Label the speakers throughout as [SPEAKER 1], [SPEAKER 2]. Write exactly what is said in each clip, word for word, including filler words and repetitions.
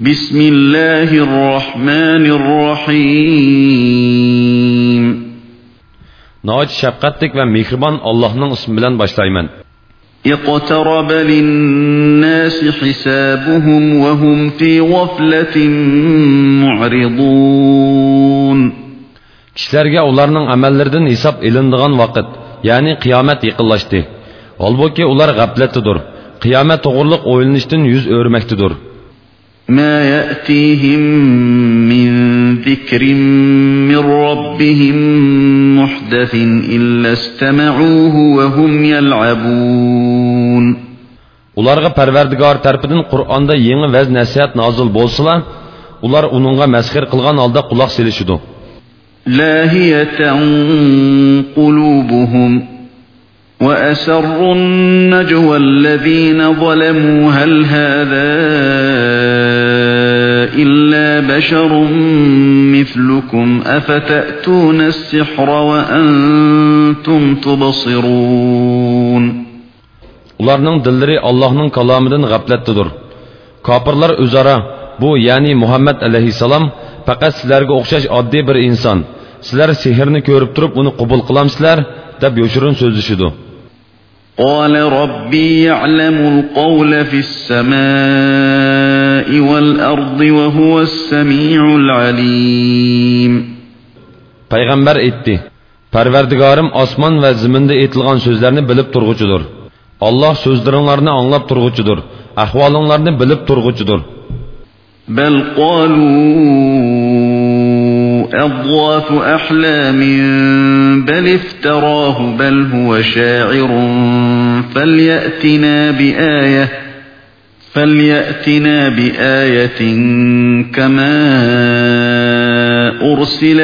[SPEAKER 1] Bismillahirrahmanirrahim.
[SPEAKER 2] Nəhayət şəfqətlik və mehriban Allah'ın ismi bilan başlayman.
[SPEAKER 1] اقترب للناس حسابهم وهم في غفلة معرضون.
[SPEAKER 2] Kişilərə onların əməllərindən hesab elindiğan vaqt, yəni qiyamət yaqınlaşdı. Halbuki ular qəflətdədir. Qiyamət toğruluq oylanışdan yüz örməkdədir.
[SPEAKER 1] ما يأتيهم من ذكر من ربهم محدث إلا استمعوه وهم يلعبون.
[SPEAKER 2] Ularga Parvardigor tarafidan Qur'onda yangi vaz nasihat nozil bo'lsa, ular uningga masxir qilgan holda quloq selishidi.
[SPEAKER 1] لاهية قلوبهم وأسروا النجوى الذين ظلموا هل هذا إلا بشر مثلكم أفتأتون السحر وأنتم تبصرون.
[SPEAKER 2] Ularning dillari Allohning kalomidan g'aflatdadir. Kofirlar o'zaro bu, ya'ni Muhammad alayhisalom faqat sizlarga o'xshash oddiy bir inson. Sizlar sehrni ko'rib turib uni qabul qilamsizlar deb yo'shirin so'zlashidi.
[SPEAKER 1] قال ربي يعلم القول في السماء والأرض وهو السميع العليم.
[SPEAKER 2] Payg'ambar aytdi: Parvardigorim osmon va zaminda aytilgan so'zlarni bilib turg'uchidir. Allah so'zlaringlarni anglab turg'uchidir. Ahvolinglarni bilib turg'uchidir.
[SPEAKER 1] بل قالوا أضغاث أحلام بل افتراه بل هو شاعر فليأتنا بآية فليأتنا بآية كما أرسل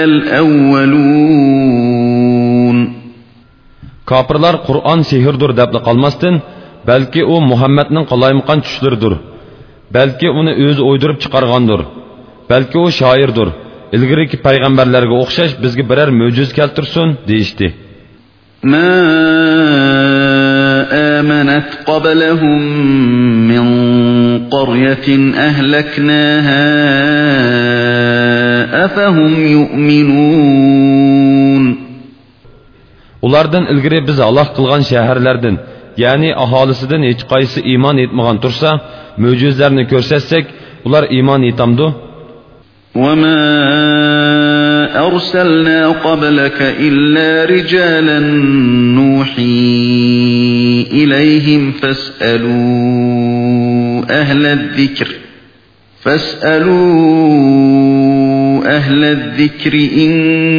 [SPEAKER 1] الأولون.
[SPEAKER 2] Kafirlar Qur'on sehrdir deb qalmasdan, balki u Muhammadning qalaymaqan tushlaridir. Balki uni o'zi o'ydirib chiqargandir. Balki u shoirdir. İlgiriki payg'ambarlarga o'xshash bizga biror mo'jiz keltirsin deyishdi.
[SPEAKER 1] Ma amanat qablahum min qaryatin ahlaknaha afahum yu'minun. Ulardan ilgiri biz halok qilgan shaharlardan, ya'ni aholisidan hech qaysi iymon etmagan tursa, mo'jizlarni ko'rsatsak, ular iymon etamdi. وما أرسلنا قبلك إلا رجالا نوحي إليهم فاسألوا أهل الذكر فاسألوا أهل الذكر إن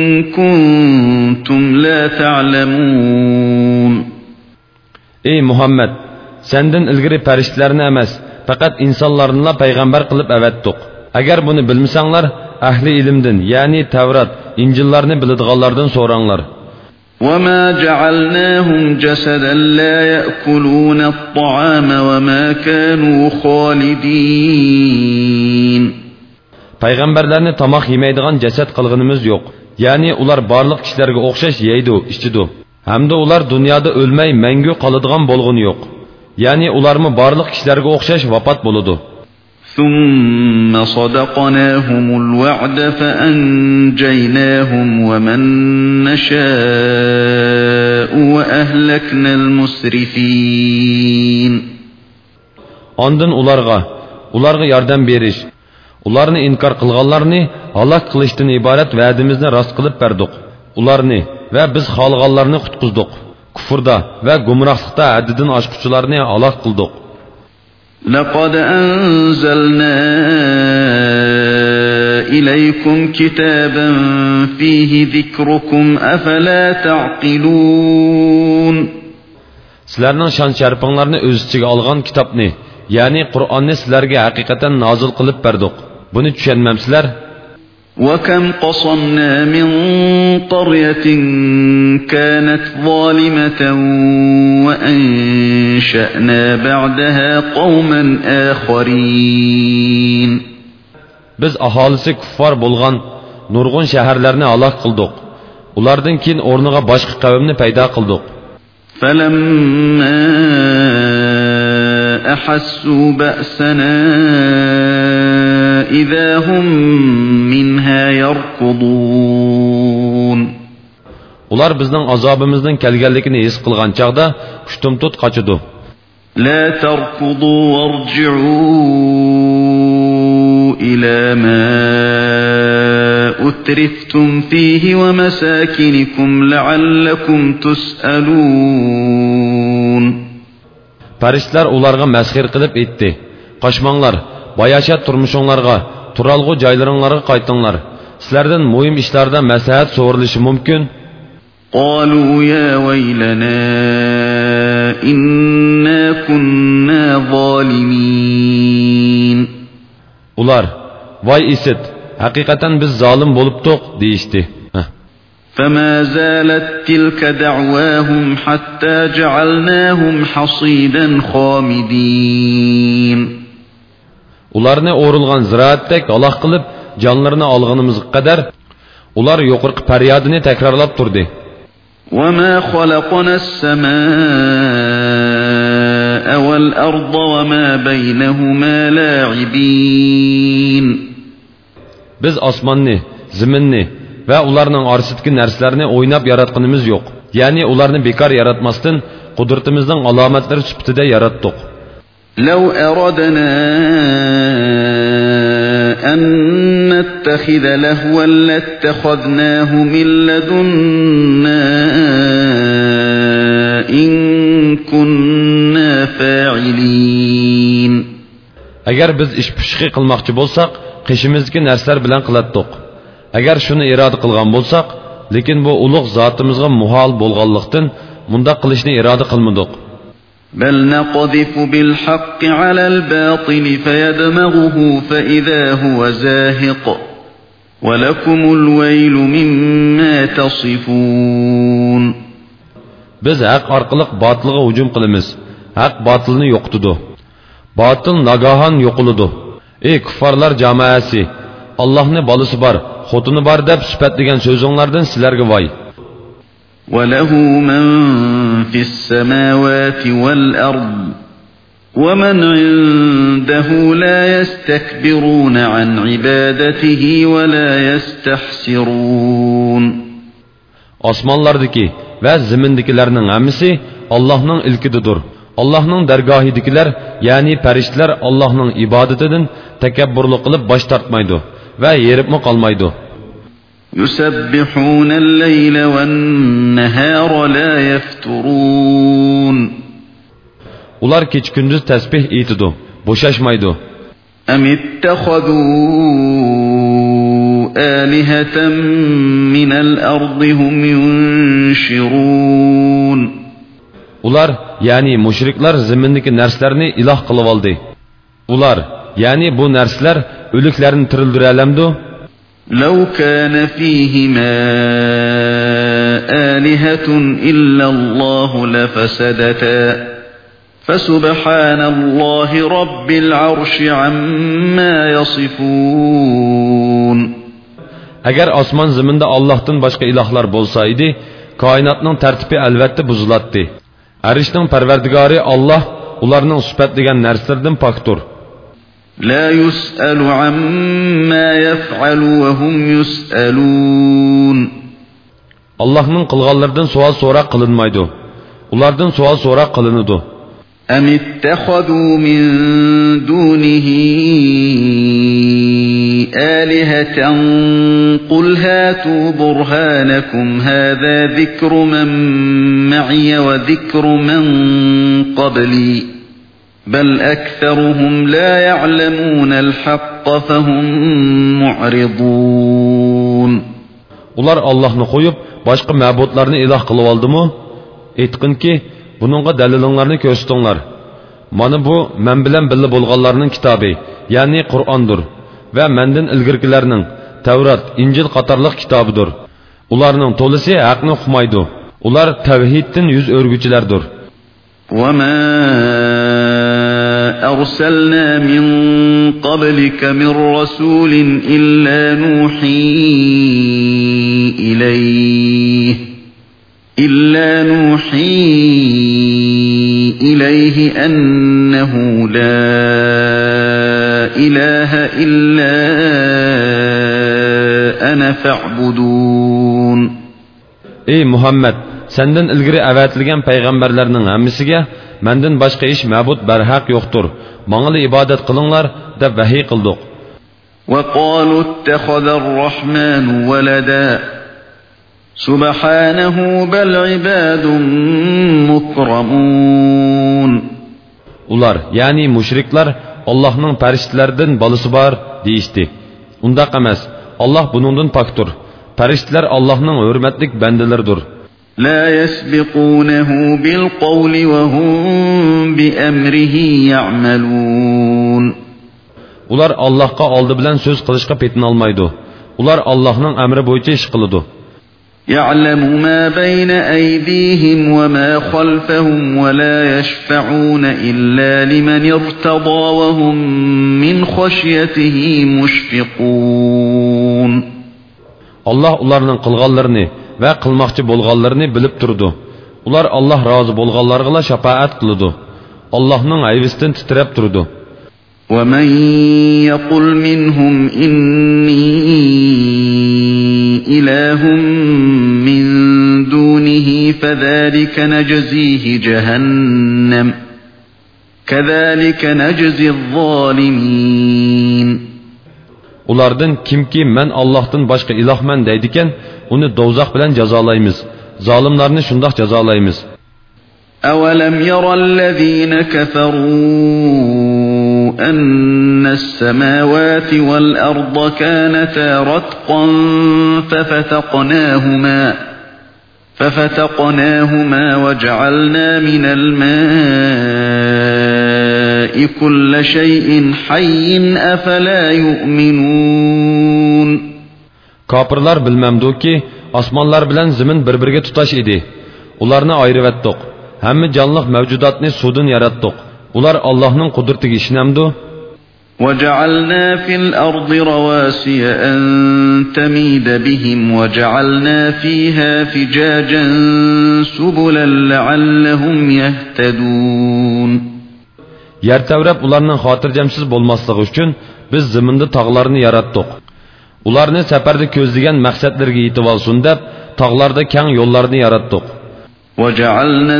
[SPEAKER 1] كنتم لا تعلمون. Ey Muhammed, senden ilgiri periştlerini emas, fakat insanlarınla peygamber kılıp evettik. Agar buni bilmasanglar, ahli ilmdan, ya'ni Tavrat, İncillarni biladiganlardan so'ranglar. وَمَا جَعَلْنَاهُمْ جَسَدًا لَا يَأْكُلُونَ الطَّعَامَ وَمَا كَانُوا خَالِدِينَ. Payg'ambarlarni tamoq yemaydigan jasad qilganimiz yo'q. Ya'ni ular barliq kishilarga o'xshash yeydi, ichidi. Hamda ular dunyoda o'lmay mangu qoladigan bo'lg'ini yo'q. Ya'ni ularmi barliq kishilarga o'xshash vafot bo'ladi. ثم صدقناهم الوعد فأنجيناهم ومن نشاء وأهلكنا المسرفين. Ondan ularga, ularga yordam berish, ularni inkor qilganlarni halok qilishdan iborat va'dimizni rost qilib berdik. Ularni va biz xolganlarni qutqizdik. Kufrda va gumrohlikda haddidan oshquchilarni halok qildik. لقد أنزلنا إليكم كتابا فيه ذكركم أفلا تعقلون. Sizlarning şan şərifinglarni öz içiga algan kitapni, yani Qur'onni sizlarga haqiqatan nozil qilib berdik. Buni tushunmamsizlar? وَكَمْ قَصَمْنَا مِنْ قَرْيَةٍ كَانَتْ ظَالِمَةً وَأَنْشَأْنَا بَعْدَهَا قَوْمًا آخَرِينَ. Biz aholisi kuffar bo'lgan nurg'un shaharlarni halok qildik. Ulardan keyin o'rniga boshqa qavmni paydo qildik. فَلَمَّا أَحَسُّوا بَأْسَنَا
[SPEAKER 3] إذا هم منها يركضون.
[SPEAKER 2] Ular bizning azobimizning kelganligini his qilgan chaqda kuchtumtut qochidi.
[SPEAKER 3] لا تركضوا وارجعوا إلى ما أترفتم فيه ومساكنكم لعلكم تسألون.
[SPEAKER 2] Farishtalar ularga masxir qilib aytdi: "Qochmanglar, bayashat turmushinglarga, turalg'u joylaringlarga qaytinglar. Sizlardan muhim ishlarda maslahat so'rilishi mumkin."
[SPEAKER 3] قالوا يا ويلنا إنا كنا ظالمين.
[SPEAKER 2] Ular: "Voy isit, haqiqatan biz zolim bo'libdik" deyishdi.
[SPEAKER 3] فما زالت تلك دعواهم حتى جعلناهم حصيدا خامدين.
[SPEAKER 2] Ularni o'rilgan ziraatdek aloq qilib, jonlarini olganimizga qadar ular yo'qirqi faryodini takrorlab turdi.
[SPEAKER 3] وما خلقنا السماء والأرض وما بينهما لاعبين.
[SPEAKER 2] Biz osmonni, zaminni va ularning orasidagi narsalarni o'ynab yaratganimiz yo'q. Ya'ni ularni bekor yaratmasdan qudratimizning alomatlari sifatida yaratdik.
[SPEAKER 3] لو أردنا أن نتخذ لهوا لاتخذناه من لدنا إن كنا فاعلين.
[SPEAKER 2] Agar biz ish pishqi qilmoqchi bo'lsak, qishimizdagi narsalar bilan qilatdik. Agar shuni iroda qilgan bo'lsak, lekin bu ulug' zotimizga muhol bo'lganlikdan bunda qilishni iroda qilmadik.
[SPEAKER 3] بل نقذف بالحق على الباطل فيدمغه فإذا هو زاهق ولكم الويل مما تصفون.
[SPEAKER 2] Biz haq orqali botilga hujum qilamiz. Haq botilni yo'qitadi. Botil nagahan yo'qoladi. Ey kuffarlar jamoasi, Allohning bolasi bor, xotini bor deb sifatlagan so'zinglardan sizlarga voy.
[SPEAKER 3] وله من في السماوات والأرض ومن عنده لا يستكبرون عن عبادته ولا يستحسرون.
[SPEAKER 2] Osmonlardagi va zamindagilarning hammasi Allohning ilkididir. Allohning dargohidagilar, ya'ni farishtalar Allohning ibodatidan takabburlik qilib bosh tortmaydi va yeribmi qolmaydi.
[SPEAKER 3] يسبحون الليل والنهار لا يفترون.
[SPEAKER 2] Ular kech kunduz tasbih aytidi, bo'shashmaydi.
[SPEAKER 3] أم اتخذوا آلهة من الأرض هم ينشرون.
[SPEAKER 2] Ular, ya'ni mushriklar zimindagi narsalarni iloh qilib oldi. Ular, ya'ni bu narsalar o'liklarni tirildira olamdi.
[SPEAKER 3] لو كان فيهما آلهة إلا الله لفسدتا فسبحان الله رب العرش عما يصفون.
[SPEAKER 2] Agar osmon zaminda Allohdan boshqa ilohlar bo'lsa edi, koinotning tartibi albatta buzilatdi. Arishning parvardigori Alloh ularning sifatlagan narsalardan pokdir.
[SPEAKER 3] لا يسأل عما يفعل وهم يسألون.
[SPEAKER 2] Allohning qilganlaridan savol so'roq qilinmaydi. Ulardan savol so'roq qilinadi.
[SPEAKER 3] أم اتخذوا من دونه آلهة قل هاتوا برهانكم هذا ذكر من معي وذكر من قبلي بل أكثرهم لا يعلمون الحق فهم معرضون.
[SPEAKER 2] Ular Allohni qo'yib boshqa ma'budlarni iloh qilib oldimi? Aytqinki, buningga dalilinglarni ko'rsatinglar. Mana bu men bilan birga bo'lganlarning kitobi, ya'ni Qur'ondir va mendan ilgirkilarning Tavrat, Injil qatorliq kitobidir. Ularning to'lisi haqni uqmaydi. Ular tavhiddan yuz o'rguvchilardir.
[SPEAKER 3] وما أرسلنا من قبلك من رسول إلا نوحي إليه إلا نوحي إليه أنه لا إله إلا أنا فاعبدون.
[SPEAKER 2] Ey Muhammed, senden ilgiri avatilgan payg'ambarlarning hammasiga mendan boshqa ish ma'bud barhaq yo'qdir. Menga ibodat qilinglar deb vahiy qildik.
[SPEAKER 3] وقالوا اتخذ الرحمن ولدا سبحانه بل عباد مكرمون.
[SPEAKER 2] Ular, ya'ni mushriklar Allohning farishtalaridan bolasi bor deyishdi. Undaq emas. Allah buningdan pokdir. Farishtalar Allohning hurmatlik bandalaridir.
[SPEAKER 3] لا يسبقونه بالقول وهم بأمره يعملون.
[SPEAKER 2] Ular Allohga oldi bilan so'z qilishga petin olmaydi. Ular Allohning amri bo'yicha ish qiladi.
[SPEAKER 3] يعلم ما بين أيديهم وما خلفهم ولا يشفعون إلا لمن ارتضى وهم من خشيته مشفقون.
[SPEAKER 2] Allah ularning qilganlarini va qilmoqchi bo'lganlarini bilib turdi. Ular Allah rozi bo'lganlarga shafaat qiladi. Allohning ayvisdan titrab turdi.
[SPEAKER 3] ومن يقل منهم إني إله من دونه فذلك نجزيه جهنم كذلك نجزي الظالمين.
[SPEAKER 2] Ulardan kimki men Allohdan boshqa ilohman deydigan, uni do'zax bilan jazolaymiz. Zolimlarni shundoq jazolaymiz.
[SPEAKER 3] أولم يرى الذين كفروا أن السماوات والأرض كانتا رتقا ففتقناهما ففتقناهما وجعلنا من الماء كل شيء حي أفلا يؤمنون.
[SPEAKER 2] Kafirlar bilmemdi ki osmonlar bilan zamin bir-biriga tutash edi. Ularni ayirib etdik. Hamma jonliq mavjudotni suvdan yaratdik. Ular Allohning qudratiga ishonamdi.
[SPEAKER 3] وجعلنا في الأرض رواسي أن تميد بهم وجعلنا فيها فجاجا سبلا لعلهم يهتدون.
[SPEAKER 2] Yer tevrab ularning xotirjamsiz bo'lmasligi uchun biz zaminda tog'larni yaratdik. Ularni safarda ko'zlagan maqsadlarga yetib olsin deb tog'larda keng yo'llarni yaratdik.
[SPEAKER 3] وجعلنا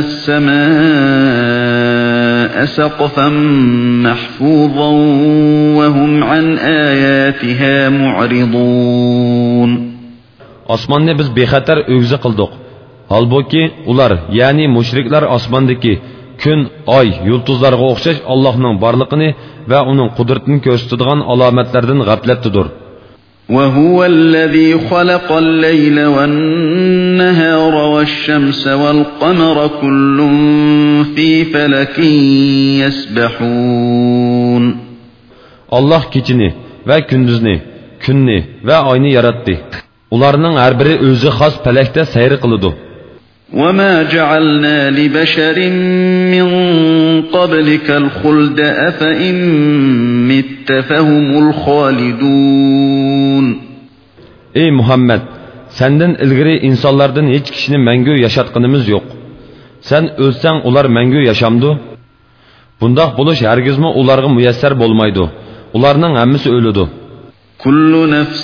[SPEAKER 3] السماء سقفا محفوظا وهم عن آياتها معرضون.
[SPEAKER 2] Osmonni biz bexatar o'g'zi qildik. Halbuki ular, ya'ni mushriklar osmondagi kun, oy, yulduzlarga o'xshash Allohning borligini va uning qudratini ko'rsatadigan alomatlardan g'aflatdadir.
[SPEAKER 3] وهو الذي خلق الليل والنهار والشمس والقمر كل في فلك يسبحون.
[SPEAKER 2] Allah kechini va kunduzni, kunni va oyni yaratdi. Ularning har biri o'zi xos falakda sayr qiladi.
[SPEAKER 3] وما جعلنا لبشر من قبلك الخلد أفإن مت فهم الخالدون.
[SPEAKER 2] Ey Muhammed, senden ilgari insonlardan hech kishini mangu yashatganimiz yo'q. Sen o'lsang ular mangu yashamdi. Bundoq bo'lish hargizmi ularga muyassar bo'lmaydi. Ularning hammasi o'ladi.
[SPEAKER 3] كل نفس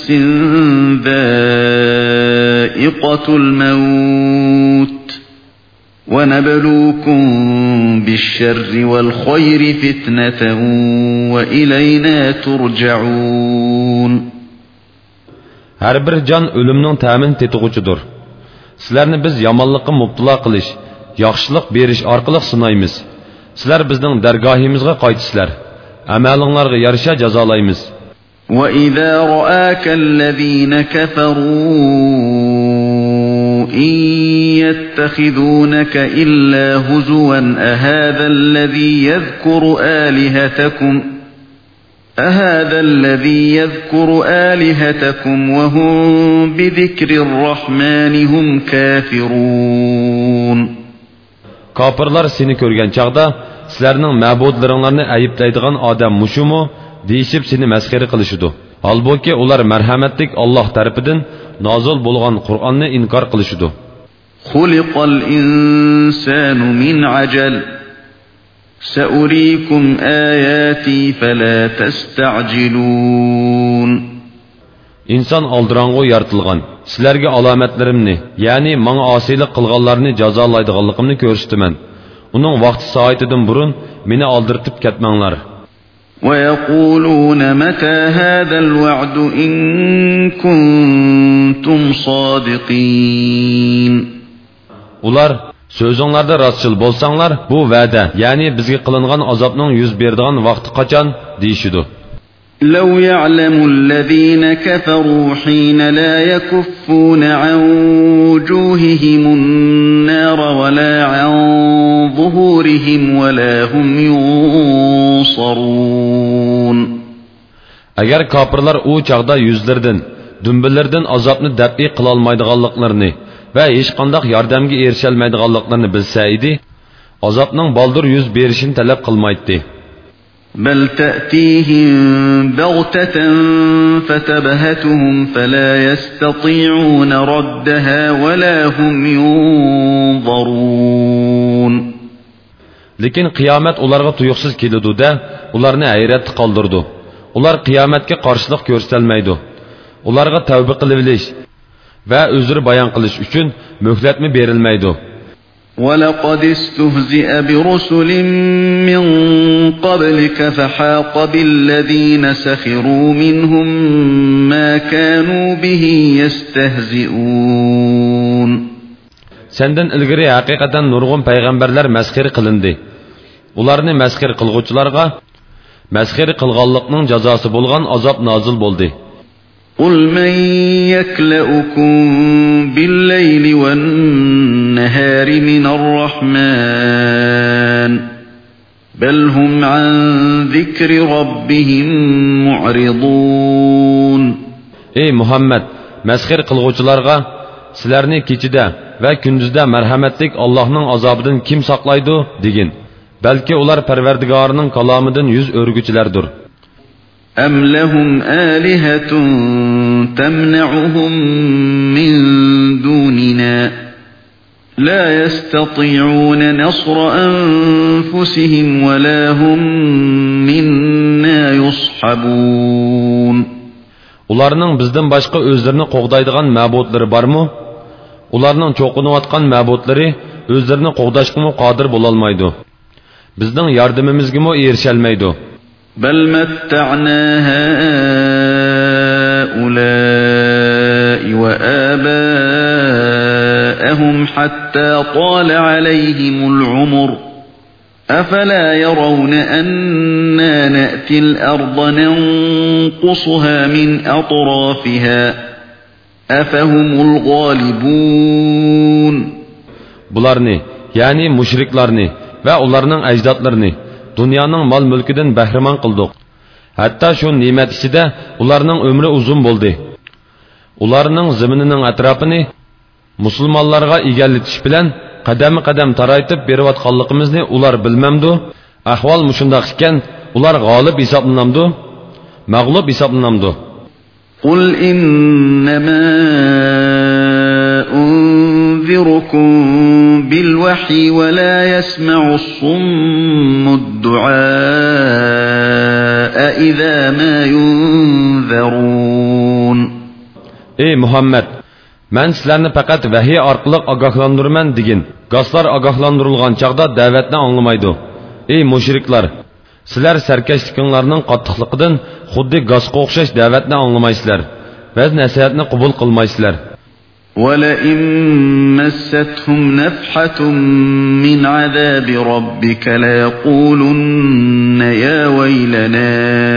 [SPEAKER 3] ذائقة الموت ونبلوكم بالشر والخير فتنة وإلينا ترجعون.
[SPEAKER 2] Her bir can ölümnün təmin tetiguchidir. Sizlarni biz yomonlikqa mubtilo qilish, yaxshilik berish orqali sinaymiz. Sizlar bizning dargohimizga qaytisizlar. Amalinglarga yarasha jazolaymiz.
[SPEAKER 3] وَإِذَا رَآكَ الَّذِينَ كَفَرُوا إِن يَتَّخِذُونَكَ إِلَّا هُزُوًا أَهَذَا الَّذِي يَذْكُرُ آلِهَتَكُمْ أَهَذَا الَّذِي يَذْكُرُ آلِهَتَكُمْ وَهُمْ بِذِكْرِ الرَّحْمَنِ هُمْ كَافِرُونَ.
[SPEAKER 2] Kafirlar seni ko'rgan chaqda sizlarning ma'budlaringlarni ayiblaydigan odam mushumu deyishib seni masxara qilishidi. Halbuki ular marhamatlik Alloh tarafidan nozil bo'lgan Qur'onni inkor qilishidi.
[SPEAKER 3] خُلِقَ الْإِنسَانُ مِنْ عَجَلٍ سأريكم آياتي فلا تستعجلون.
[SPEAKER 2] İnsan aldırangı yaratılgan. Sizlerge alametlerimni, yani mana asilik kılganlarını cazalaydıganlıkımni görüştümen. Onun vakti saatidin burun meni aldırtıp ketmenler.
[SPEAKER 3] وَيَقُولُونَ مَتَى هَذَا الْوَعْدُ إِن كُنتُمْ صَادِقِينَ.
[SPEAKER 2] Ular sözünlerde rastçıl bolsanlar bu vədə, yani bizge kılıngan azapның yüz berdiğan vakti kaçan deyişidu.
[SPEAKER 3] لَوْ يَعْلَمُ الَّذ۪ينَ كَفَرُوا حِينَ لَا يَكُفُّونَ عَنْ وُجُوهِهِمُ النَّارَ وَلَا عَنْ ظُهُورِهِمْ وَلَا هُمْ يُنْصَرُونَ.
[SPEAKER 2] Eğer kapırlar o çağda yüzlerden, dümbellerden azapını dəb'i kılalmaydıqallıqlarını ve hiç qandaq yardımga erişelmeydiqallıqlarını bilseydi, azapның baldır yüz berişini talep kılmaydı.
[SPEAKER 3] بَلْ تَأْتِيهِمْ بَغْتَةً فَتَبْهَتُهُمْ فَلَا يَسْتَطِيعُونَ رَدَّهَا وَلَا هُمْ يُنْظَرُونَ.
[SPEAKER 2] Lekin kıyamet ularga tuyuqsuz kelidu da, ularni hayret kaldırdı. Ular kıyametke karşılık göstermeydi. Ularga tövbe qilivilish ve özür bayan qilish üçün mühletmi berilmeydi.
[SPEAKER 3] وَلَقَدِ اسْتُهْزِئَ بِرُسُلٍ مِّن قَبْلِكَ فَحَاقَ بِالَّذ۪ينَ سَخِرُوا مِنْهُمْ مَا كَانُوا بِهِ يَسْتَهْزِئُونَ. Senden
[SPEAKER 2] ilgiri hakikaten nurgun peygamberler meskeri kılındı. Ularını meskeri kılgıçlarga, meskeri kılganlıkның cazası bolgan azap nazil boldu.
[SPEAKER 3] قُلْ مَنْ يَكْلَؤُكُمْ بِاللَّيْلِ وَالنَّهَارِ مِنَ الرَّحْمَنِ بَلْ هُمْ عَنْ ذِكْرِ رَبِّهِمْ مُعْرِضُونَ.
[SPEAKER 2] Ey Muhammed, meskeri kılgıçlarga, sizlerni keçide ve gündüzde merhametlik Allah'ның azabından kim saklaydı degin. Belki ular Perverdigarının kalamıdan yüz örgüçülerdir.
[SPEAKER 3] أَمْ لَهُمْ آلِهَةٌ تَمْنَعُهُمْ مِنْ دُونِنَا لَا يَسْتَطِيعُونَ نَصْرَ أَنْفُسِهِمْ وَلَا هُمْ مِنَّا يُصْحَبُونَ. Ularning bizden başka özlerini qoğdaydigan ma'budlari barmı? Ularning çoğunuvatkan ma'budlari özlerini qoğdaşqımı qadir bolalmaydı. Bizden yardımımızgı mı erişelmeydi. بَلْ مَتَّعْنَا هَؤُلَاءِ وَآبَاءَهُمْ حَتَّى طَالَ عَلَيْهِمُ الْعُمُرُ أَفَلَا يَرَوْنَ أَنَّا نَأْتِي الْأَرْضَ نَنْقُصُهَا مِنْ أَطْرَافِهَا أَفَهُمُ الْغَالِبُونَ.
[SPEAKER 2] Bularni, yani müşriklarni ve onlarının ecdatlarını dünyanın mal mülküden behriman kıldık. Hatta şu nimet içinde ularının ömrü uzun boldu. Ularının zemininin etrafını Müslümanlarga egalletiş bilen kademi kadem taraytıp berivatkanlıkımızı ular bilmemdu. Ahval muşundaq iken ular galip hesaplanamdı, mağlup hesaplanamdı.
[SPEAKER 3] قُلْ إِنَّمَا أُنذِرُكُمْ بِالْوَحْيِ وَلَا يَسْمَعُ الصُّمُّ الدُّعَاءَ إِذَا مَا يُنذَرُونَ.
[SPEAKER 2] Ey Muhammed! Men sizlarni faqat vahiy orqali ogohlantirman degin. Goslar ogohlantirilgan chaqda da'vatni anglamaydi. Ey mushriklar! Sizlar sarkashliklarning qattiqligidan xuddi gosga o'xshash da'vatni anglamaysizlar va nasihatni qabul qilmaysizlar.
[SPEAKER 3] وَلَئِن مَّسَّتْهُمْ نَفْحَةٌ مِّنْ عَذَابِ رَبِّكَ لَيَقُولُنَّ يَا وَيْلَنَا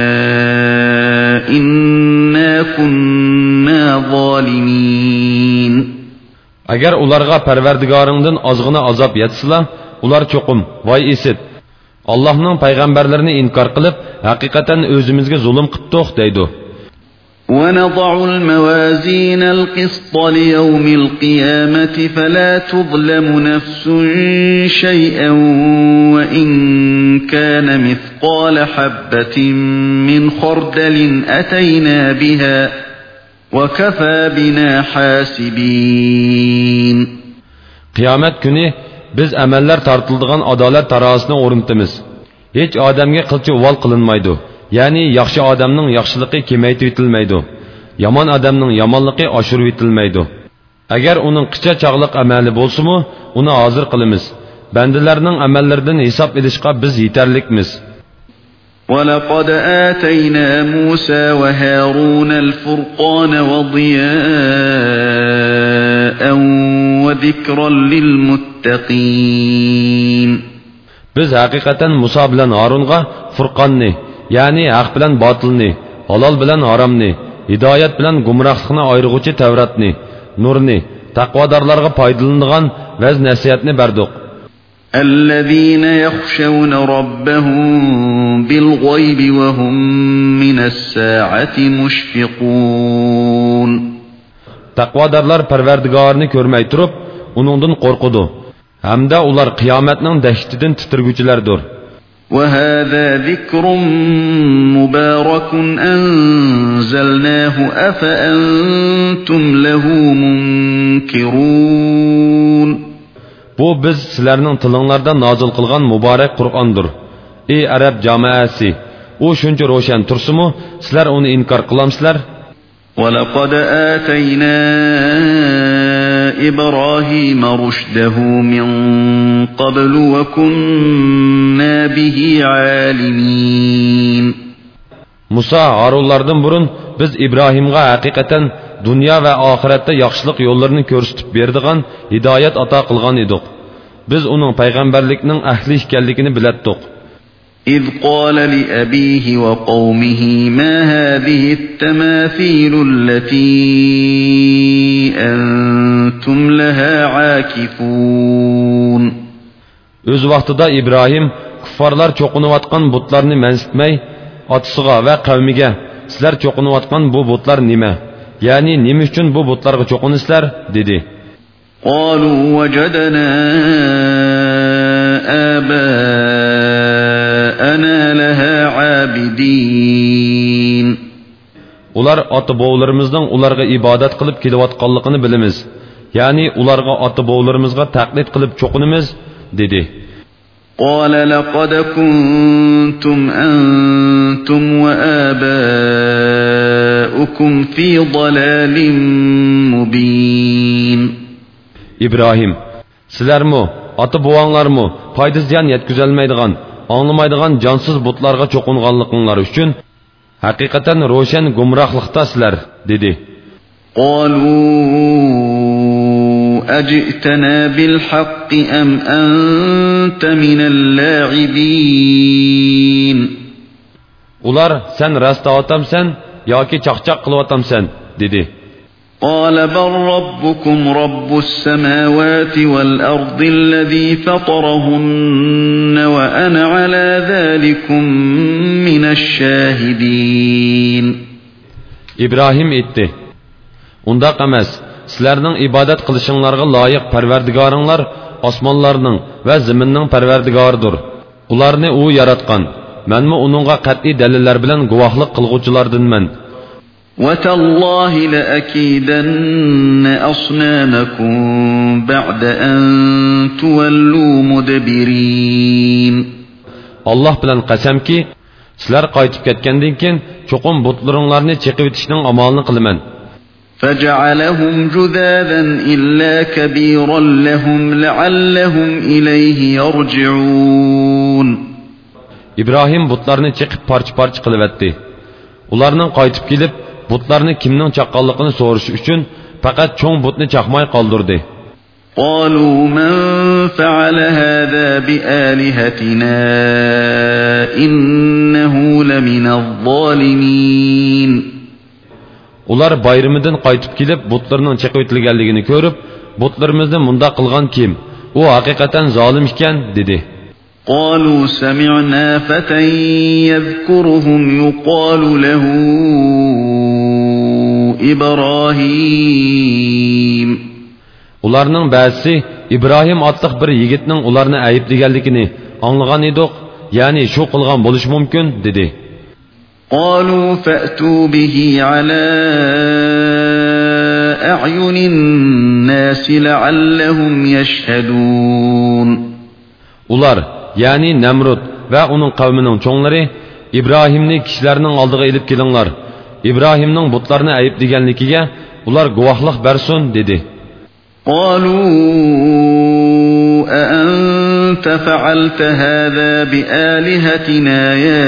[SPEAKER 3] إِنَّا كُنَّا ظَالِمِينَ.
[SPEAKER 2] Agar ularga Parvardigoringdan ozg'ina azob yetsila, ular cho'qim, voy esit. Allohning payg'ambarlarini inkor qilib, haqiqatan o'zimizga zulm qildik deydi.
[SPEAKER 3] وَنَضَعُ الْمَوَازِينَ الْقِسْطَ لِيَوْمِ الْقِيَامَةِ فَلَا تُظْلَمُ نَفْسٌ شَيْئًا وَإِنْ كَانَ مِثْقَالَ حَبَّةٍ مِّنْ خَرْدَلٍ أَتَيْنَا بِهَا وَكَفَى بِنَا حَاسِبِينَ.
[SPEAKER 2] Kıyamet günü biz emeller tartıldıgan adalet tarasını orintimiz. Hech odamga qilchi uvol qilinmaydi. Ya'ni yaxshi odamning yaxshiligi kemaytirib etilmaydi. Yomon odamning yomonligi oshirib etilmaydi. Agar uning qicha chog'liq amali bo'lsa-mu, uni hozir qilamiz. Bandalarning amallaridan hisob olishga biz yetarlikmiz.
[SPEAKER 3] وَلَقَدْ آتَيْنَا مُوسَى وَهَارُونَ الْفُرْقَانَ وَضِيَاءً وَذِكْرًا لِلْمُتَّقِينَ.
[SPEAKER 2] Biz haqiqatan Musa bilan Harunga Furqonni, ya'ni haq bilan botilni, halol bilan haromni, hidoyat bilan gumrohlikni ayiruvchi Tavratni, nurni, taqvodorlarga foydalanadigan vaz nasihatni berdik.
[SPEAKER 3] الذين يخشون ربهم بالغيب وهم من الساعة مشفقون.
[SPEAKER 2] Taqvodorlar Parvardigorini ko'rmay turib, uningdan qo'rqidi. Hamda ular qiyomatning dahshatidan titirguchilardir.
[SPEAKER 3] وهذا ذكر مبارك أنزلناه أفأنتم له منكرون.
[SPEAKER 2] Bu biz sizlarning tilinglarda nozil qilgan muborak Qur'ondir. Ey arab jamoasi, u shuncha ro'shan tursimu, sizlar uni inkor qilamsizlar?
[SPEAKER 3] وَلَقَدْ آتَيْنَا إِبْرَاهِيمَ رُشْدَهُ مِنْ قَبْلُ وَكُنَّا بِهِ عَالِمِينَ.
[SPEAKER 2] Musa Harunlardan burun biz İbrahimga haqiqatan dünya ve ahirette yaxşılık yollarını ko'rsatib berdigan hidayet ata qilgan edik. Biz onun peygamberlikning ahli ekanligini bilatdik.
[SPEAKER 3] إذ قال لأبيه وقومه ما هذه التماثيل التي أنتم لها عاكفون.
[SPEAKER 2] Öz vaqtida İbrahim kuffarlar çoqunuvatqan butlarni mansitmay atısıga ve kavmiga sizler çoqunuvatqan bu butlar nima? Yani nima uchun bu butlarga çoqunisizlar dedi.
[SPEAKER 3] قالوا وجدنا آباءنا لها عابدين.
[SPEAKER 2] Ular ota-bovlarimizning ularga ibodat qilib kelayotganligini bilamiz. Yani ularga ota-bovlarimizga taqlid qilib çoqunimiz dedi.
[SPEAKER 3] قال لقد كنتم أنتم وآباؤكم في ضلال مبين.
[SPEAKER 2] İbrahim, sizlermi, ata-bovanglarmi foyda ziyon yetkazolmaydigan, anglamaydigan jonsuz butlarga çoqunganliqinglar uchun haqiqatan ro'shan gumrohlikdasizlar dedi.
[SPEAKER 3] قالوا أجئتنا بالحق أم أنت من اللاعبين.
[SPEAKER 2] Ular sen rasta atamsan yoki chaqchaq qilayotamsan dedi.
[SPEAKER 3] قال بل ربكم رب السماوات والأرض الذي فطرهن وأنا على ذلكم من الشاهدين.
[SPEAKER 2] İbrahim etti. Undaq emas. Sizlarning ibodat qilishinglarga loyiq Parvardigoringlar osmonlarning va zaminning Parvardigoridir. Ularni u yaratgan. Menmi uningga qat'iy dalillar bilan guvohlik qilguvchilardanman.
[SPEAKER 3] وَتَاللَّهِ لَأَكِيدَنَّ أَصْنَامَكُمْ بَعْدَ أَنْ تُوَلُّوا مُدْبِرِينَ. Allah
[SPEAKER 2] bilan qasamki, sizlar qaytib ketgandan keyin cho'qim butlaringlarni cheqib etishning amalini qilaman.
[SPEAKER 3] فَجَعَلَهُمْ جُذَاذًا إِلَّا كَبِيرًا لَهُمْ لَعَلَّهُمْ إِلَيْهِ يَرْجِعُونَ. İbrahim butlarni cheqib parcha-parcha qilib etdi. Ularning qaytib kelib butlarni kimning chaqqanligini so'rash uchun faqat cho'ng butni chaqmay qoldirdi. قالوا من فعل هذا بآلهتنا إنه لمن الظالمين.
[SPEAKER 2] Ular bayramidan qaytib kelib butlarning chaqib etilganligini ko'rib, butlarimizni munda qilgan kim? U haqiqatan zolim ekan dedi.
[SPEAKER 3] قالوا سمعنا فتى يذكرهم يقال له إبراهيم.
[SPEAKER 2] Ularning ba'zisi İbrahim adlıq bir yigitning ularni ayıpdeganligini anglagan edik, ya'ni shu qilgan bo'lish mumkin dedi.
[SPEAKER 3] قالوا فأتوا به على أعين الناس لعلهم يشهدون.
[SPEAKER 2] Ular, yani Nemrut va uning qavmining cho'nglari İbrahimni kishilarning oldiga elib kelinglar. İbrahimning butlarni ayiblaganligiga ular guvohlik bersin dedi.
[SPEAKER 3] قالوا أأنت فعلت هذا بآلهتنا يا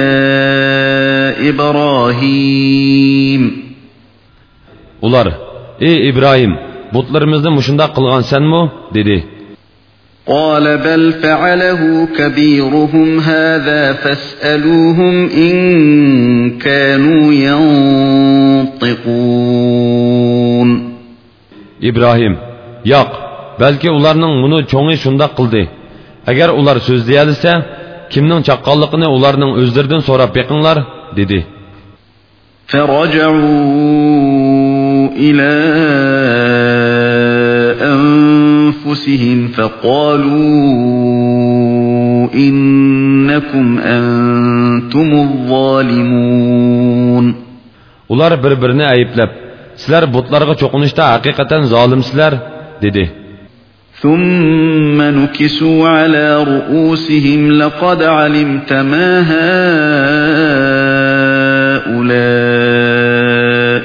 [SPEAKER 3] إبراهيم
[SPEAKER 2] Ular, ey İbrahim, butlarımızı muşunda kılgan sen mi? dedi.
[SPEAKER 3] قال بل فعله كبيرهم هذا فاسألوهم إن كانوا ينطقون
[SPEAKER 2] İbrahim, yok, belki ularning bunu çoğu şunda kıldı. Eğer ular sözleyelise, kimning çaqqallıqını ularning özlerinden sorap beqinglar, dedi.
[SPEAKER 3] فرجعوا إلى أنفسهم فقالوا إنكم أنتم الظالمون
[SPEAKER 2] Ular bir-birini ayıplab, sizler butlarga çoqunishda haqiqatan zolimsizlar, dedi.
[SPEAKER 3] ثم نكسوا على رؤوسهم لقد علمت ما هؤلاء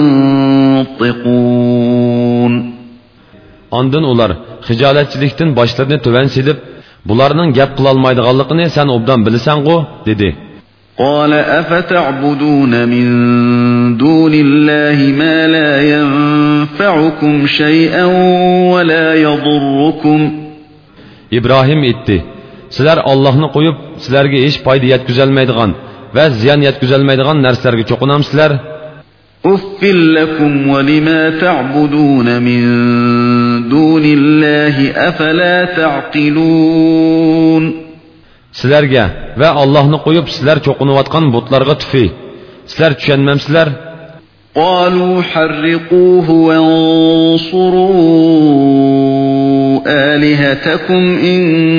[SPEAKER 3] ينطقون
[SPEAKER 2] Ondan ular xijolatchilikdan boshlarini tuvan silib, bularning gap qila olmaydiganligini sen obdan bilasan-ku, dedi.
[SPEAKER 3] قال أفتعبدون من دون الله ما لا ينفعكم شيئا ولا يضركم
[SPEAKER 2] İbrahim etti. Sizler Allah'ını koyup sizlerge hiç fayda yetküzelmeydiğen ve ziyan yetküzelmeydiğen narsalarga çoqunamsizlar.
[SPEAKER 3] أف لكم ولما تعبدون من دون الله أفلا تعقلون
[SPEAKER 2] Sizlerge ve Allah'ını koyup sizler çoqunuvatkan butlarga tüfi. Sizler düşenmemsizler.
[SPEAKER 3] قالوا حرقوه وانصروا آلهتكم إن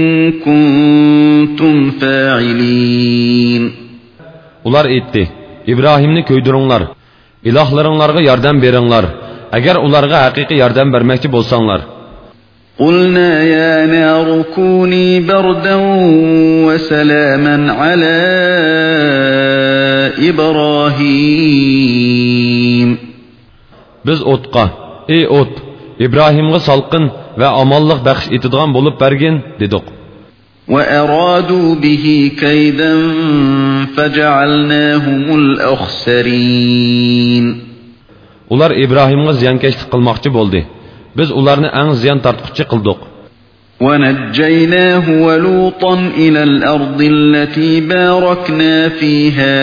[SPEAKER 3] كنتم فاعلين
[SPEAKER 2] Ular etti. İbrahimni köydürünlar. İlahlarınlarga yardım berinlar. Eğer ularga hakiki yardım vermekçi bolsanlar.
[SPEAKER 3] قلنا يا نار كوني بردا وسلاما على إبراهيم
[SPEAKER 2] Biz otqa, ey ot, İbrahim'e salqın ve amallık bəxş etidigan bolup bergin, dedik.
[SPEAKER 3] وأرادوا به كيدا فجعلناهم الأخسرين
[SPEAKER 2] Ular İbrahim'e ziyankeşlik qılmaqçı boldu. Biz ularni eng ziyan tartquchi qildik.
[SPEAKER 3] ونجيناه ولوطا إلى الأرض التي باركنا فيها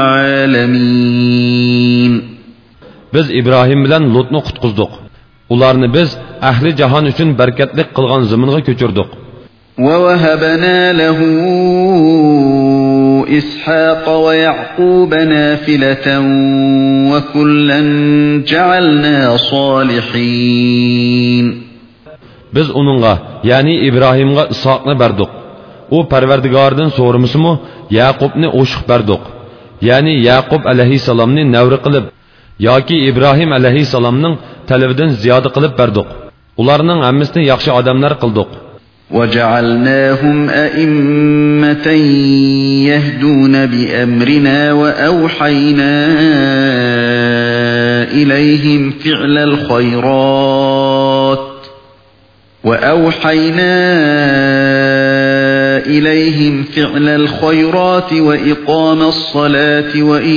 [SPEAKER 3] للعالمين
[SPEAKER 2] Biz İbrahim bilan Lutni qutqizdik. Ularni biz ahli jahon uchun barkatlik qilgan zaminga ko'chirdik.
[SPEAKER 3] ووهبنا له إسحاق ويعقوب نافلة وكلا جعلنا صالحين
[SPEAKER 2] Biz onunğa, yani İbrahim'e İshaqni berdik. O Parvardigardan so'ramisimi Yaqubni o'shiq berdik. Yani Yaqub alayhissalomni navri qilib yoki İbrahim alayhissalomning talabidan ziyoda qilib berdik. Ularning hammasini yaxshi odamlar qildik.
[SPEAKER 3] وجعلناهم أئمة يهدون بأمرنا وأوحينا إليهم فعل الخيرات وأوحينا إليهم فعل الخيرات وإقام الصلاة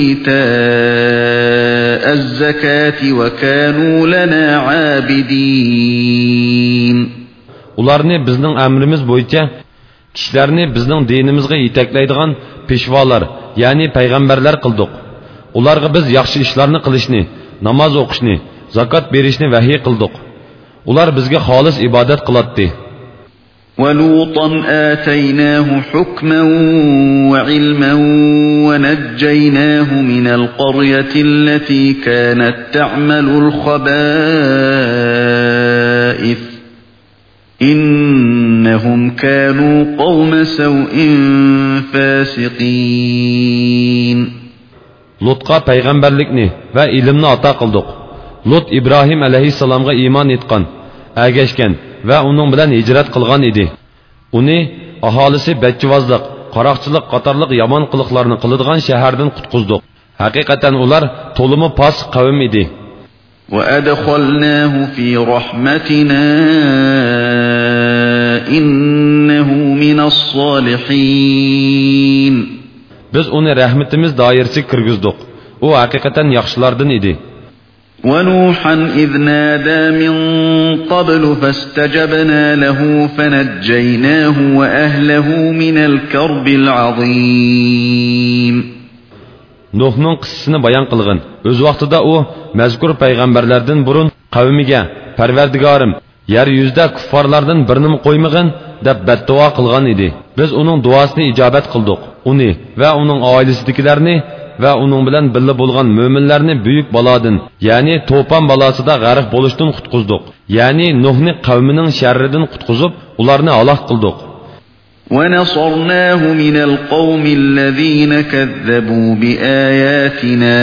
[SPEAKER 3] وإيتاء الزكاة وكانوا لنا عابدين
[SPEAKER 2] Ularni bizning amrimiz bo'yicha kishilarni bizning dinimizga yetaklaydigan peshvolar, ya'ni payg'ambarlar qildik. Ularga biz yaxshi ishlarni qilishni, namoz o'qishni, zakot berishni vahiy qildik. Ular bizga xolis ibodat qilatdi.
[SPEAKER 3] ولوطا آتيناه حكما وعلما ونجيناه من القرية التي كانت تعمل الخبائث إنهم كانوا قوم سوء فاسقين
[SPEAKER 2] Lutqa payg'ambarlikni va ilmni ato qildik. Lut İbrahim alayhissalomga iymon etgan, agashgan va uning bilan hijrat qilgan edi. Uni aholisi badchivozlik, qaroqchilik qatorliq yomon qiliqlarni qiladigan shahardan qutqizdik. Haqiqatan ular to'limi pos qavm edi.
[SPEAKER 3] وأدخلناه في رحمتنا إنه من الصالحين.
[SPEAKER 2] Biz uni rahmetimiz doirasiga kirgizdik. U haqiqatan yaxshilardan edi.
[SPEAKER 3] ونوحا إذ نادى من قبل فاستجبنا له فنجيناه وأهله من الكرب العظيم.
[SPEAKER 2] Nuh'ning qissasini bayon qilgan. O'z vaqtida u mazkur payg'ambarlardan burun qavmiga Parvardigorim, yer yuzida kuffarlardan birini qo'ymag'in deb badduo qilgan edi. Biz uning duosini ijobat qildik. Uni va uning oilasidagilarni va uning bilan birga bo'lgan mo'minlarni buyuk balodan, ya'ni to'pon balosida g'arq bo'lishdan qutqizdik. Ya'ni Nuhning qavmining sharridan qutqizib, ularni halok qildik.
[SPEAKER 3] ونصرناه من القوم الذين كذبوا بآياتنا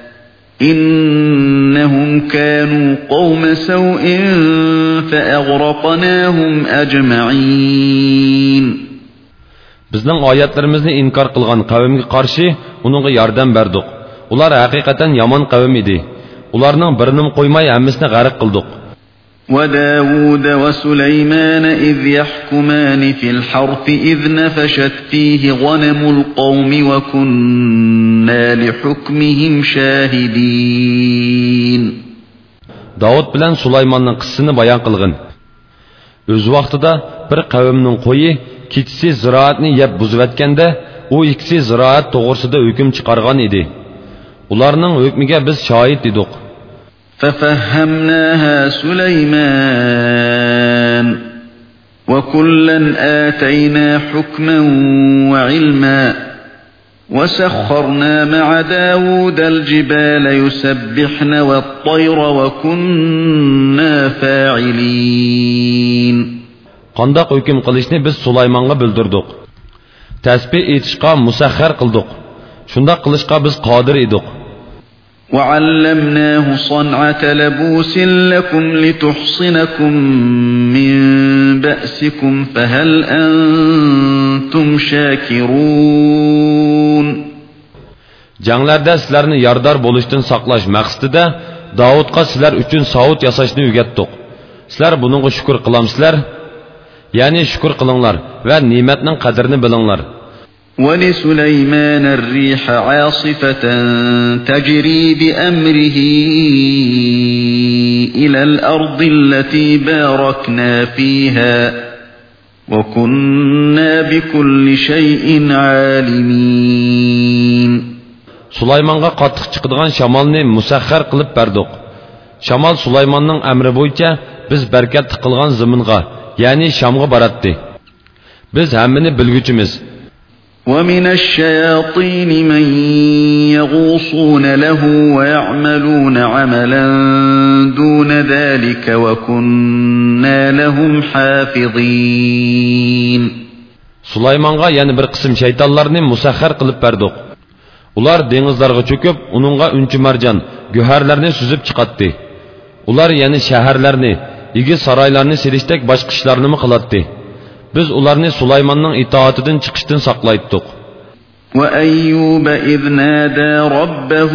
[SPEAKER 3] إنهم كانوا قوم سوء فأغرقناهم أجمعين.
[SPEAKER 2] Bizning oyatlarimizni inkor qilgan qavmga qarshi uningga yordam berdik. Ular haqiqatan yomon qavm edi. Ularning birini qo'ymay hammasini g'arq qildik.
[SPEAKER 3] وداود وسليمان إذ يحكمان في الحرث إذ نفشت فيه غنم القوم وكنا لحكمهم شاهدين.
[SPEAKER 2] Davud bilan Sulaymonning qissasini bayon qilgan. O'z vaqtida bir qavmning qo'yi kechisi ziroatni yeb buzayotganda, u ikkisi ziroat to'g'risida hukm chiqargan edi. Ularning hukmiga biz shohid edik.
[SPEAKER 3] ففهمناها سليمان وكلا آتينا حكما وعلما وسخرنا مع داود الجبال يسبحن والطير وكنا فاعلين.
[SPEAKER 2] Qandaq hukm qilishni biz Sulaymonga bildirdik. Tasbih etishqa musaxxar qildik. Shundaq qilishqa biz qodir edik.
[SPEAKER 3] وعلمناه صنعة لبوس لكم لتحصنكم من بأسكم فهل أنتم شاكرون.
[SPEAKER 2] Janglarda sizlarni yordar bo'lishdan saqlash maqsadida Davudga sizlar uchun savut yasashni o'rgatdik. Sizlar buningga shukr qilamsizlar? Ya'ni shukr qilinglar va ne'matning qadrini bilinglar.
[SPEAKER 3] ولسليمان الريح عاصفة تجري بأمره إلى الأرض التي باركنا فيها وكنا بكل شيء عالمين.
[SPEAKER 2] Sulaymonga qattiq chiqadigan shamolni musaxxar qilib berdik. Shamol Sulaymonning amri bo'yicha biz barkat qilgan zaminga, ya'ni Shamga baratdi. Biz hammani bilguchimiz.
[SPEAKER 3] ومن الشياطين من يغوصون له ويعملون عملا دون ذلك وكنا لهم حافظين.
[SPEAKER 2] Sulaymonga yana bir qism shaytonlarni musaxxar qilib berdik. Ular dengizlarga cho'kib, uningga unchi marjon, go'harlarni suzib chiqatdi. Ular yana shaharlarni, igi saroylarni selishdek boshqa ishlarni qilatdi. Biz ularni Sulaymonning itoatidan chiqishdan saqlaytdik.
[SPEAKER 3] وأيوب إذ نادى ربه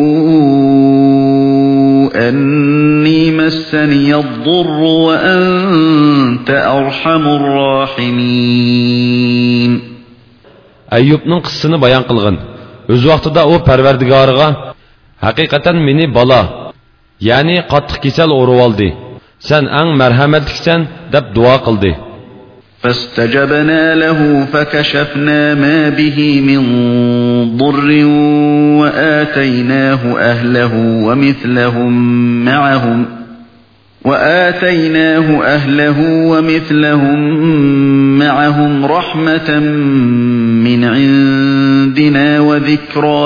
[SPEAKER 3] أني مسني الضر وأنت أرحم الراحمين.
[SPEAKER 2] Ayyubning qissasini bayon qilgan. O'z vaqtida u Parvardigoriga haqiqatan meni balo, ya'ni qattiq kasal o'rib oldi. Sen eng marhamatliksan deb duo qildi.
[SPEAKER 3] فاستجبنا له فكشفنا ما به من ضر وآتيناه أهله ومثلهم معهم وآتيناه أهله ومثلهم معهم رحمة من عندنا وذكرى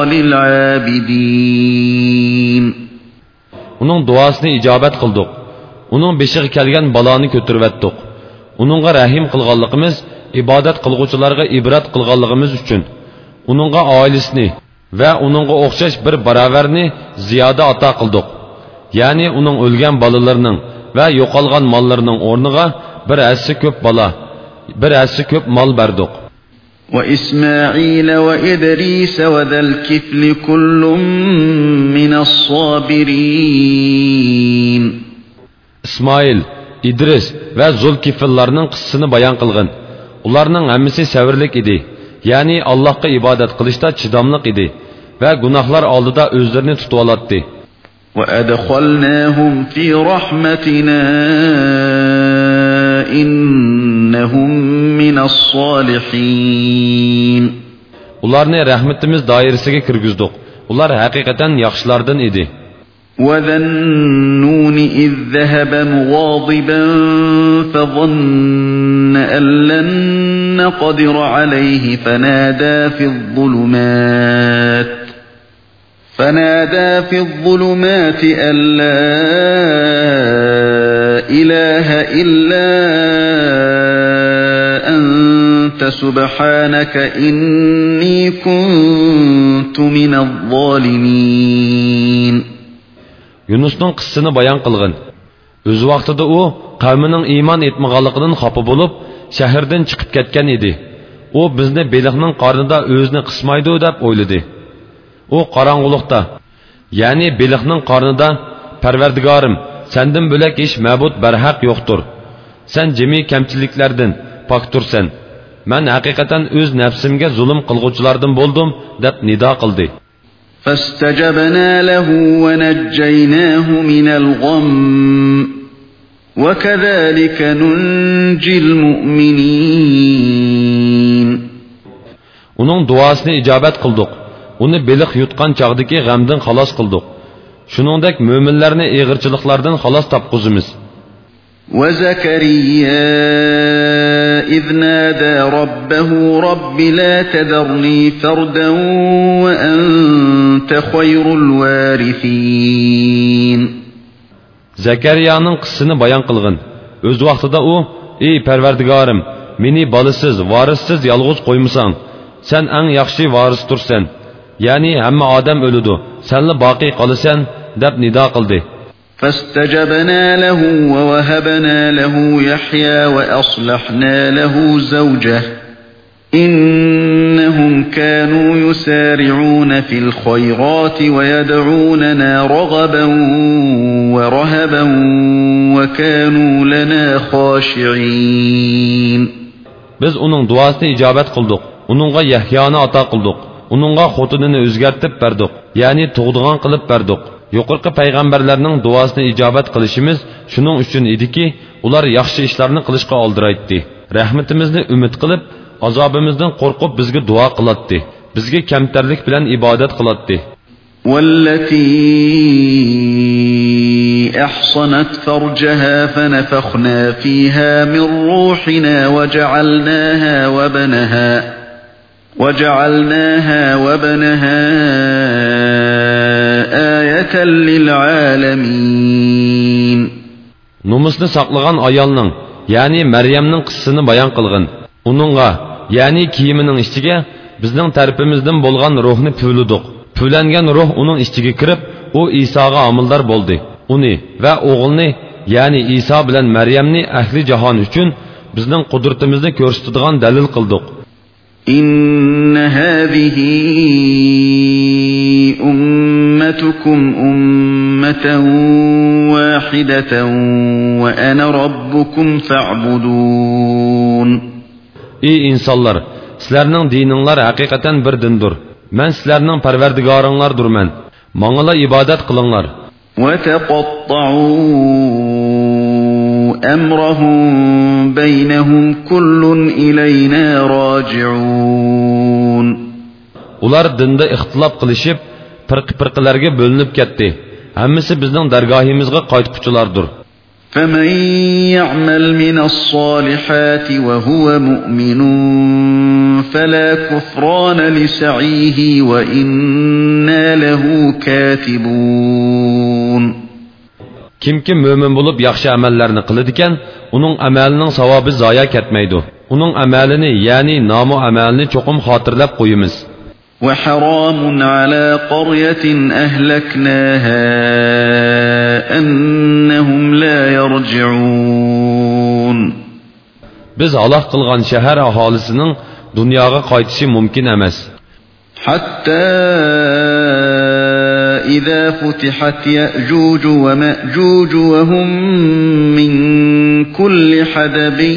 [SPEAKER 3] للعابدين.
[SPEAKER 2] Onun duasını icabet kıldık. Onun beşiği kelgen balağını kötürvettik. Onunğa rahim qilganligimiz, ibodat qilguvchilarga ibrat qilganligimiz uchun, onunğa ailesini va onunğa o'xshash bir barobarni ziyoda ato qildik. Ya'ni uning o'lgan bolalarining va yo'qolgan mollarining o'rniga bir assi ko'p bola, bir assi ko'p mol berdik.
[SPEAKER 3] وإسماعيل وإدريس وذا الكفل كل من الصابرين.
[SPEAKER 2] İsmail, İdris ve Zulkifillarning qissasini bayon qilgan. Ularning hammasi savrlik edi. Ya'ni Allohga ibodat qilishda chidamliq edi va gunohlar oldida o'zlarini tutib olatdi.
[SPEAKER 3] وأدخلناهم في رحمتنا إنهم من الصالحين.
[SPEAKER 2] Ularni rahmatimiz doirasiga kirgizdik. Ular haqiqatan yaxshilardan edi.
[SPEAKER 3] وذا النون إذ ذهب مغاضبا فظن أن لن نقدر عليه فنادى في الظلمات فنادى في الظلمات أن لا إله إلا أنت سبحانك إني كنت من الظالمين.
[SPEAKER 2] Yunus'un qissasini bayon qilgan. O'z vaqtida u qavmining iymon etmaganligidan xafa bo'lib, shahardan chiqib ketgan edi. U bizni beliqning qornida o'zini qismaydi deb o'yladi. U qorong'ulikda, ya'ni beliqning qornida Parvardigorim, sendan bo'lak hech ma'bud barhaq yo'qdir. Sen jami kamchiliklardan poktursan. Men haqiqatan o'z nafsimga zulm qilguvchilardan bo'ldim deb nido qildi.
[SPEAKER 3] فاستجبنا له ونجيناه من الغم وكذلك ننجي المؤمنين.
[SPEAKER 2] Onun duasını icabet kıldık. Onu beliq yutkan çağdaki gamdan xalas kıldık. Şuningdek müminlerini eğirçiliklerden xalas tapquzimiz.
[SPEAKER 3] وزكريا إذ نادى ربه رب لا تذرني فردا وأنت خير الوارثين.
[SPEAKER 2] Zekeriya'nın qissini bayon qilgan. Öz vaqtida u: "Ey Parvardigorim, meni balisiz, varisiz yolg'iz qo'ymasan, sen eng yaxshi varisdirsan. Ya'ni hamma odam o'ladi, senli boqiy qolasan" deb nido qildi.
[SPEAKER 3] فاستجبنا له ووهبنا له يحيى وأصلحنا له زوجه إنهم كانوا يسارعون في الخيرات ويدعوننا رغبا ورهبا وكانوا لنا خاشعين.
[SPEAKER 2] Biz onun duasını icabet kıldık. Onunğa Yahya'nı ata kıldık. Onunğa xotinini o'zgartib berdik. Ya'ni tug'digan qilib berdik. Yuqorqi payg'ambarlarning duasini ijobət qilishimiz shuning uchun ediki, ular yaxshi ishlarni qilishga oldiraydi. Rahmatimizni umid qilib, azobimizdan qo'rqib bizga duo qilatdi. Bizga kamtarlik bilan ibodat qilatdi.
[SPEAKER 3] والتي أحصنت فرجها فنفخنا فيها من روحنا وجعلناها وبنها وجعلناها وبنها آية للعالمين.
[SPEAKER 2] Numusni saqlagan ayolning, ya'ni Maryamning qissasini bayon qilgan. Uningga, ya'ni kiyimining ichiga bizning tarafimizdan bo'lgan ruhni puvladik. Puvlangan ruh uning ichiga kirib, u Isoga amildor bo'ldi. Uni va o'g'ilni, ya'ni Iso bilan Maryamni ahli jahon uchun bizning qudratimizni ko'rsatadigan dalil qildik.
[SPEAKER 3] إن هذه أمتكم أمة واحدة وأنا ربكم فاعبدون.
[SPEAKER 2] Ey insanlar, sizlarning dininglar haqiqatan bir dindir. Men sizlarning parvardigoringlardurman. Manga ibodat qilinglar.
[SPEAKER 3] وتقطعوا أمرهم بينهم كل إلينا راجعون.
[SPEAKER 2] Ular dinda ixtilof qilishib, pirq-pirqlarga bo'linib ketdi. Hammasi bizning dargohimizga qaytquchilardir.
[SPEAKER 3] فمن يعمل من الصالحات وهو مؤمن فلا كفران لسعيه وإنا له كاتبون.
[SPEAKER 2] Kimki mo'min bo'lib yaxshi amallarni qiladi ekan, uning amalining savobi zoya ketmaydi. Uning amalini, ya'ni nomu amalini cho'qim xotirlab qo'yamiz.
[SPEAKER 3] وحرام على قرية أهلكناها أنهم لا يرجعون.
[SPEAKER 2] Biz halok qilgan shahar aholisining
[SPEAKER 1] dunyoga qaytishi mumkin emas.
[SPEAKER 3] Hatta idza futihat ya'juj wa ma'juj wa hum min kulli hadabin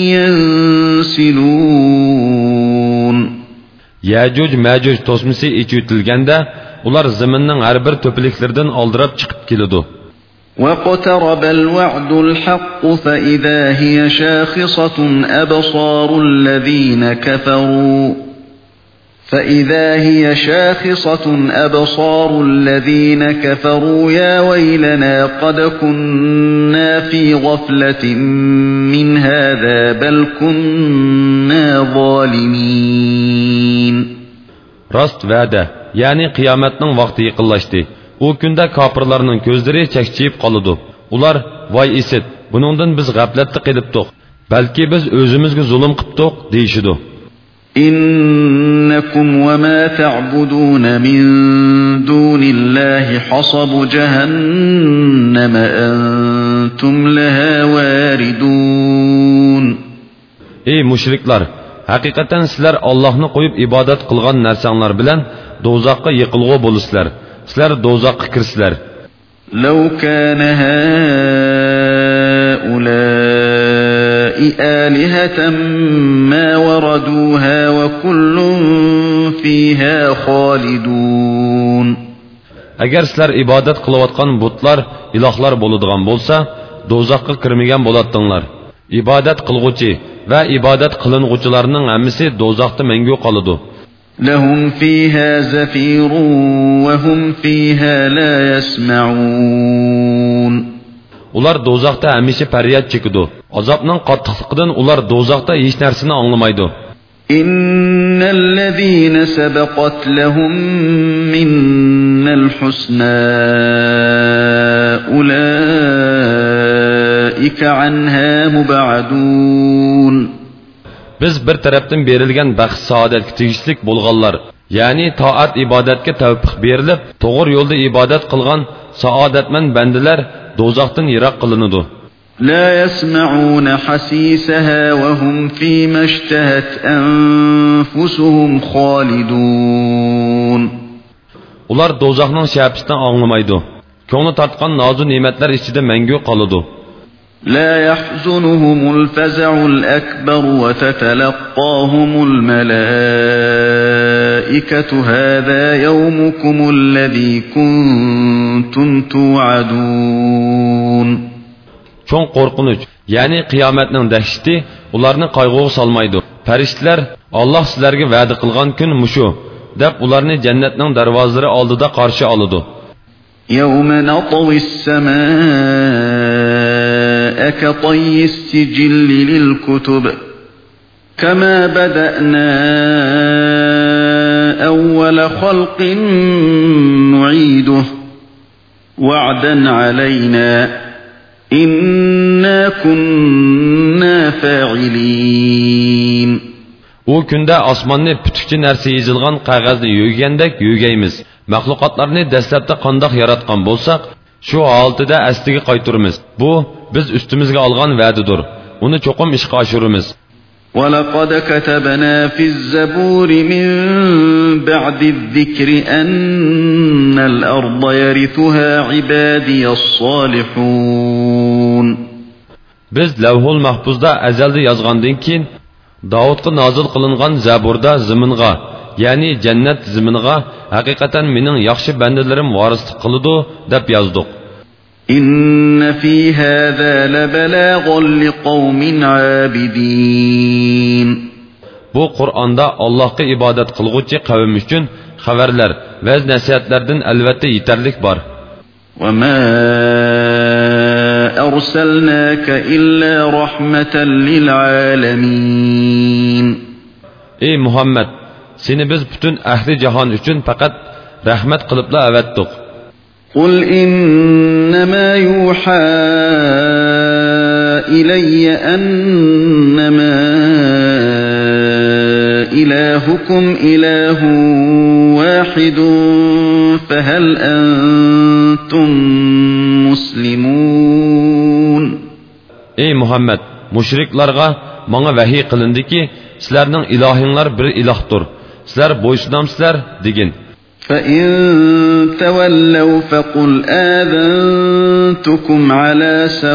[SPEAKER 3] yansilun.
[SPEAKER 1] Ya'juj Ma'juj to'smisi ichitilganda ular zaminning har bir to'piliklaridan oldirab chiqib keladi.
[SPEAKER 3] وَاقْتَرَبَ الْوَعْدُ الْحَقُّ فَإِذَا هِيَ شَاخِصَةٌ أَبْصَارُ الَّذِينَ كَفَرُوا فَإِذَا هِيَ شَاخِصَةٌ أَبْصَارُ الَّذِينَ كَفَرُوا يَا وَيْلَنَا قَدْ كُنَّا فِي غَفْلَةٍ مِّنْ هَذَا بَلْ كُنَّا ظَالِمِينَ.
[SPEAKER 1] Rast va'da, ya'ni qiyomatning vaqti yaqinlashdi. O kunda kafirlarning ko'zlari chakchiyib qoladi. Ular voy esit, buningdan biz g'aflatda qilibdik. Balki biz o'zimizga zulm qilibdik deyshidi.
[SPEAKER 3] إنكم وما تعبدون من دون الله حصب جهنم أنتم لها واردون.
[SPEAKER 1] Ey mushriklar, haqiqatan sizlar Allohni qo'yib ibodat qilgan narsanglar bilan do'zaxga yiqilg'u bo'lisizlar. Sizlar do'zaxga kirsizlar.
[SPEAKER 3] لو كان هؤلاء آلهة ما وردوها وكل فيها خالدون.
[SPEAKER 1] Agar sizlar ibodat qilayotgan butlar ilohlar bo'ladigan bo'lsa, do'zaxga kirmagan bo'lardinglar. Ibodat qilguvchi va ibodat qilinuvchilarning hammasi do'zaxda mangu qoladi.
[SPEAKER 3] لهم فيها زفير وهم فيها لا يسمعون.
[SPEAKER 1] Ular do'zaxda hamisha faryod chekidi. Azobning qattiqligidan ular do'zaxda hech narsani anglamaydi.
[SPEAKER 3] إن الذين سبقت لهم منا الحسنى أولئك عنها مبعدون.
[SPEAKER 1] Biz bir tarafdan berilgan baxt saodatga tegishlik bo'lganlar, ya'ni toat ibodatga tavfiq berilib, to'g'ri yo'lda ibodat qilgan saodatman bandalar do'zaxdan yiroq qilinadi.
[SPEAKER 3] لا يسمعون حسيسها وهم فيما اشتهت أنفسهم خالدون.
[SPEAKER 1] Ular do'zaxning shapisidan anglamaydi. Ko'ngli tortgan nozu ne'matlar ichida mangu qoladi.
[SPEAKER 3] لا يحزنهم الفزع الأكبر وتتلقاهم الملائكة هذا يومكم الذي كنتم توعدون.
[SPEAKER 1] Çoğun qorqunç, yani qiyomatning dahshati ularni qayg'uga solmaydi. Farishtalar Alloh sizlarga va'da qilgan kun mushu deb ularni jannatning darvozalari oldida qarshi oladi.
[SPEAKER 3] يوم نطوي السماء كطي السجل للكتب كما بدأنا أول خلق نعيده وعدا علينا إنا كنا فاعلين.
[SPEAKER 1] O kunda osmonni putukchi narsa yozilgan qog'ozni yo'ygandek yo'ygaymiz. Mahluqotlarni dastlabda qandoq yaratgan bo'lsak, shu holatida asliga qaytaramiz. Bu biz ustimizga olgan va'dadir. Uni cho'qim ishga oshiramiz.
[SPEAKER 3] وَلَقَدْ كَتَبْنَا فِي الزَّبُورِ مِنْ بَعْدِ الذِّكْرِ أَنَّ الْأَرْضَ يَرِثُهَا عِبَادِيَ الصَّالِحُونَ.
[SPEAKER 1] Biz Lavhul Mahfuzda azalda yozgandan keyin Davudga nozil qilingan Zaburda ziminga, ya'ni jannat ziminga haqiqatan mening yaxshi bandalarim varislik qiladi deb yozdik.
[SPEAKER 3] إن في هذا لبلاغا لقوم عابدين.
[SPEAKER 1] Bu Qur'onda Allohga ibodat qilguvchi qavm uchun xabarlar va nasihatlardan albatta yetarlik bor.
[SPEAKER 3] وما أرسلناك إلا رحمة للعالمين.
[SPEAKER 1] Ey Muhammad, seni biz bütün ahli jahon uchun faqat rahmat qilibla avatdik.
[SPEAKER 3] قل إنما يوحى إلي أنما إلهكم إله واحد فهل أنتم مسلمون.
[SPEAKER 1] Ey Muhammed, müşriklarga manga vahiy qilindiki, sizlarning ilohinglar bir ilohdir. Sizlar bo'ysunamsizlar degin.
[SPEAKER 3] فَإِن تَوَلَّوْا فَقُلْ آذَنْتُكُمْ عَلَى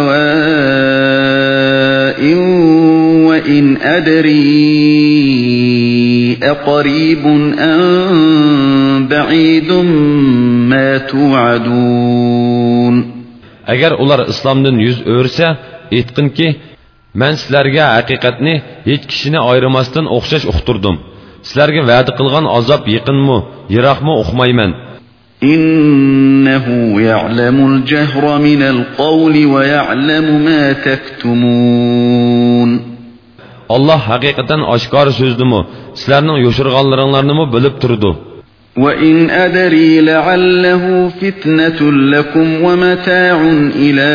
[SPEAKER 3] سَوَاءٍ وَإِنْ أَدْرِي أَقَرِيبٌ أَمْ بَعِيدٌ مَا تُوعَدُونَ.
[SPEAKER 1] Agar ular islomdan yuz o'rsa, aytqinki, men sizlarga haqiqatni hech kishini ayirmasdan o'xshash uqtirdim. Sizlarga va'da qilgan azob yaqinmi, yiroqmi uqmayman.
[SPEAKER 3] Innahu ya'lamul jahra minal qawli va ya'lamu ma taktumun.
[SPEAKER 1] Allah haqiqatan oshkor so'zdimi, sizlarning yo'shirganlaringlarni bilib turdi.
[SPEAKER 3] Wa in adri la'allahu fitnatun lakum wa mata'un ila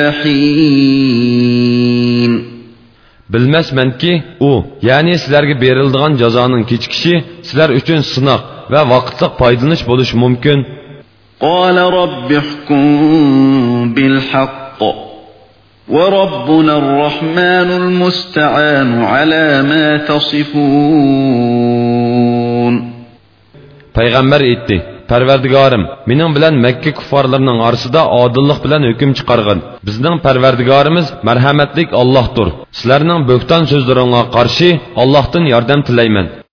[SPEAKER 3] hin.
[SPEAKER 1] Bilmasmanki, u, ya'ni sizlarga beriladigan jazoning kechikishi sizlar uchun sinoq va vaqtliq foydalanish bo'lishi mumkin.
[SPEAKER 3] Qala robbihkum bil haqq va robbunal rohmanul musta'anu ala ma tasifun.
[SPEAKER 1] Payg'ambar aytdi: Parvardigorim, mening bilan Makka kuffarlarining orasida odillik bilan hukm chiqargan. Bizning Parvardigorimiz marhamatlik Allohdir. Sizlarning bo'xton so'zlaringizga qarshi Allohdan yordam tilayman.